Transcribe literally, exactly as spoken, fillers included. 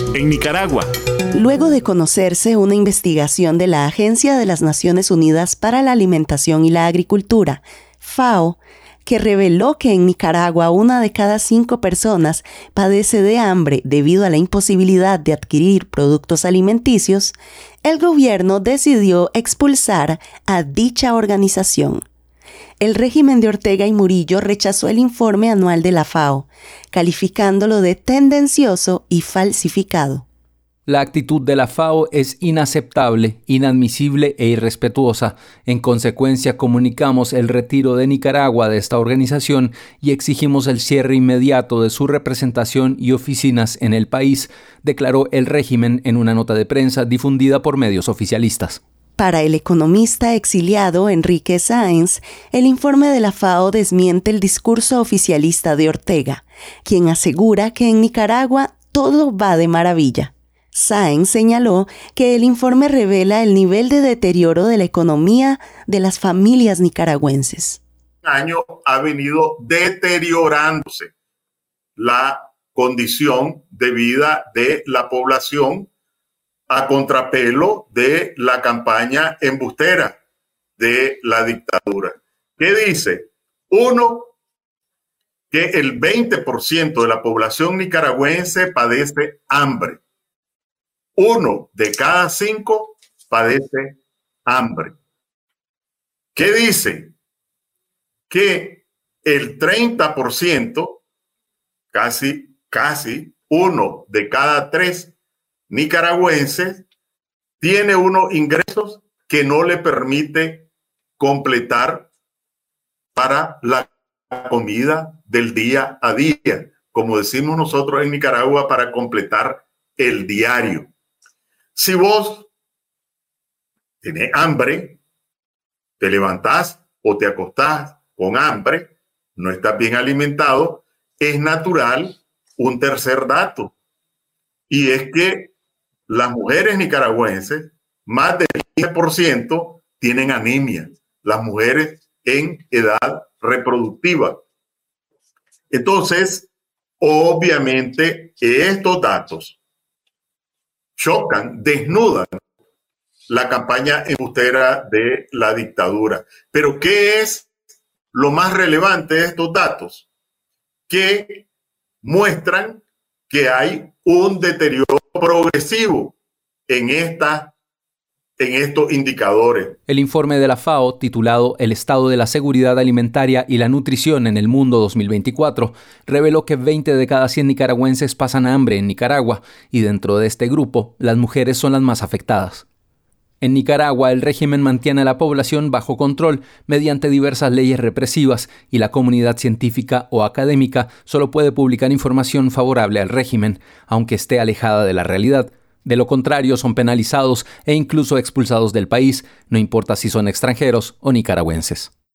en Nicaragua. Luego de conocerse una investigación de la Agencia de las Naciones Unidas para la Alimentación y la Agricultura, FAO, que reveló que en Nicaragua una de cada cinco personas padece de hambre debido a la imposibilidad de adquirir productos alimenticios, el gobierno decidió expulsar a dicha organización. El régimen de Ortega y Murillo rechazó el informe anual de la FAO, calificándolo de tendencioso y falsificado. La actitud de la FAO es inaceptable, inadmisible e irrespetuosa. En consecuencia, comunicamos el retiro de Nicaragua de esta organización y exigimos el cierre inmediato de su representación y oficinas en el país, declaró el régimen en una nota de prensa difundida por medios oficialistas. Para el economista exiliado Enrique Sáenz, el informe de la FAO desmiente el discurso oficialista de Ortega, quien asegura que en Nicaragua todo va de maravilla. Sáenz señaló que el informe revela el nivel de deterioro de la economía de las familias nicaragüenses. Un año ha venido deteriorándose la condición de vida de la población a contrapelo de la campaña embustera de la dictadura. ¿Qué dice? Uno, que el veinte por ciento de la población nicaragüense padece hambre. Uno de cada cinco padece hambre. ¿Qué dice? Que el treinta por ciento, casi, casi uno de cada tres nicaragüenses, tiene unos ingresos que no le permite completar para la comida del día a día, como decimos nosotros en Nicaragua, para completar el diario. Si vos tenés hambre, te levantás o te acostás con hambre, no estás bien alimentado, es natural un tercer dato. Y es que las mujeres nicaragüenses, más del quince por ciento, tienen anemia. Las mujeres en edad reproductiva. Entonces, obviamente, estos datos chocan, desnudan la campaña embustera de la dictadura. Pero ¿qué es lo más relevante de estos datos? Que muestran que hay un deterioro progresivo en, esta, en estos indicadores. El informe de la FAO, titulado El estado de la seguridad alimentaria y la nutrición en el mundo dos mil veinticuatro, reveló que veinte de cada cien nicaragüenses pasan hambre en Nicaragua, y dentro de este grupo, las mujeres son las más afectadas. En Nicaragua, el régimen mantiene a la población bajo control mediante diversas leyes represivas y la comunidad científica o académica solo puede publicar información favorable al régimen, aunque esté alejada de la realidad. De lo contrario, son penalizados e incluso expulsados del país, no importa si son extranjeros o nicaragüenses.